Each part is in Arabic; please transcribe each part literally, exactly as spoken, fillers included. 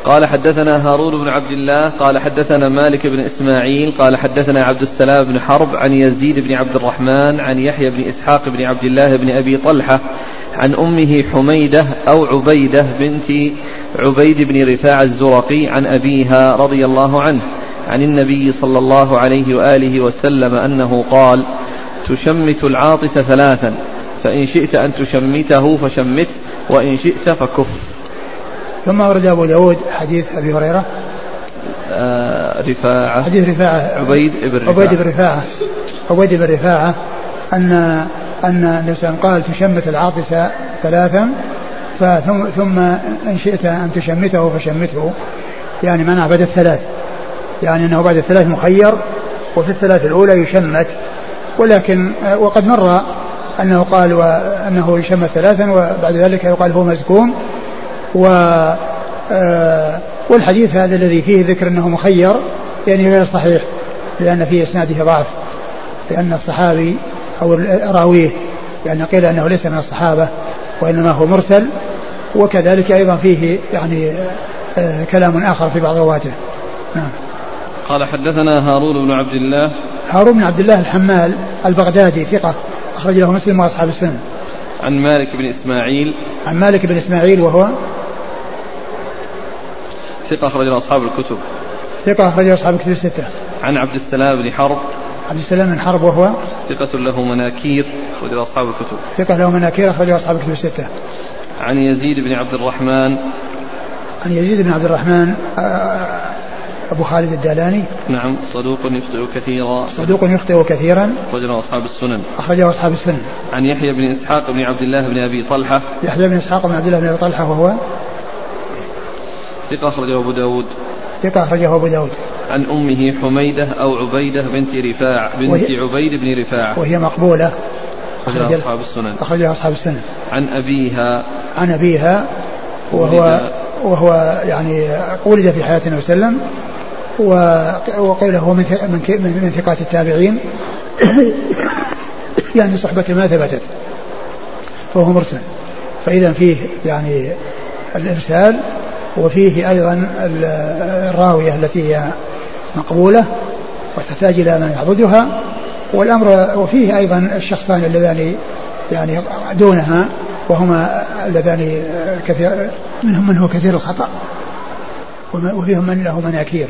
قال حدثنا هارون بن عبد الله قال حدثنا مالك بن إسماعيل قال حدثنا عبد السلام بن حرب عن يزيد بن عبد الرحمن عن يحيى بن إسحاق بن عبد الله بن أبي طلحة عن أمه حميدة أو عبيدة بنت عبيد بن رفاعة الزرقي عن أبيها رضي الله عنه عن النبي صلى الله عليه وآله وسلم أنه قال: تشمت العاطس ثلاثا، فإن شئت أن تشمته فشمته، وإن شئت فكف. ثم ورد أبو داود حديث أبي هريرة آه رفاعة حديث رفاعة عبيد بن رفاعة عبيد بن رفاعة عبيد بن رفاعة أن أن النبي قال: تشمت العاطس ثلاثا ثم ثم إن شئت أن تشمته فشمته، يعني منع بعد الثلاث، يعني أنه بعد الثلاث مخير، وفي الثلاث الأولى يشمت. ولكن وقد مر أنه قال وأنه يشمت ثلاثا وبعد ذلك يقال هو مزكوم. و والحديث هذا الذي فيه ذكر أنه مخير يعني غير صحيح، لأن فيه إسناده ضعف، لأن الصحابي أو راويه يعني قيل أنه ليس من الصحابة وإنما هو مرسل، وكذلك أيضا فيه يعني كلام آخر في بعض رواته. نعم. قال حدثنا هارون بن عبد الله هارون بن عبد الله الحمال البغدادي ثقة أخرج له مسلم وأصحاب السنن. عن مالك بن إسماعيل عن مالك بن إسماعيل وهو ثقة أخرج له أصحاب الكتب ثقة أخرج له أصحاب الكتب الستة. عن عبد السلام بن حرب عبد السلام بن حرب وهو ثقة له مناكير أخرج له أصحاب الكتب ثقة له مناكير أخرج له أصحاب الكتب الستة. عن يزيد بن عبد الرحمن عن يزيد بن عبد الرحمن أبو خالد الدالاني نعم صدوق يخطئ كثيرا صدوق يخطئ كثيرا أخرجه أصحاب السنن أخرجه أصحاب السنن. عن يحيى بن إسحاق بن عبد الله بن أبي طلحة يحيى بن إسحاق بن عبد الله بن أبي طلحة وهو ثقة أخرجه أبو داود ثقة أخرجه أبو داود. عن أمه حميدة أو عبيدة بنت رفاع بنت وهي عبيد بن رفاعة وهي مقبولة أخرجها أصحاب السنن أخرجها أصحاب السنن. عن أبيها عن أبيها وهو وهو يعني ولد في حياة النبي صلى الله عليه وسلم، وقيل هو من من ثقات التابعين يعني صحبة ما ثبتت، فهو مرسل، فإذا فيه يعني الإرسال، وفيه أيضا الراوية التي هي مقبولة وتحتاج إلى من يعبدها، والأمر وفيه أيضا الشخصان اللذان يعني دونها وهما اللذان كثير منهم من هو كثير الخطأ وفيهم من له مناكير.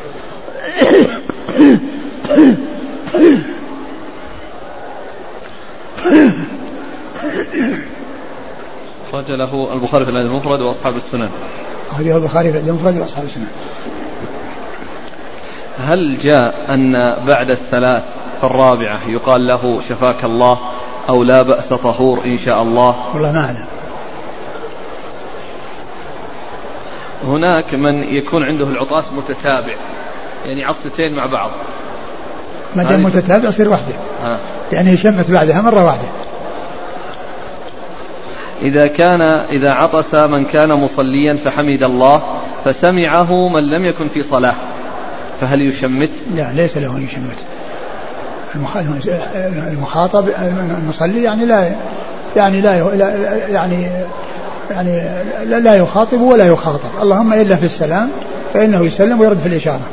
خرج له البخاري في الأدب المفرد وأصحاب السنن أخرجه البخاري في الأدب المفرد وأصحاب السنن. هل جاء أن بعد الثلاث الرابعة يقال له شفاك الله أو لا بأس طهور إن شاء الله؟ والله ما أعلم. هناك من يكون عنده العطاس متتابع، يعني عطستين مع بعض، ما دام متتابع يصير واحدة ها. يعني شمت بعدها مرة واحدة. إذا كان إذا عطس من كان مصليا فحمد الله فسمعه من لم يكن في صلاة فهل يشمت؟ لا ليس له أن يشمت. المخاطب المصلي يعني لا يعني لا يعني يعني لا يخاطب ولا يخاطب، اللهم إلا في السلام فإنه يسلم ويرد في الإشارة.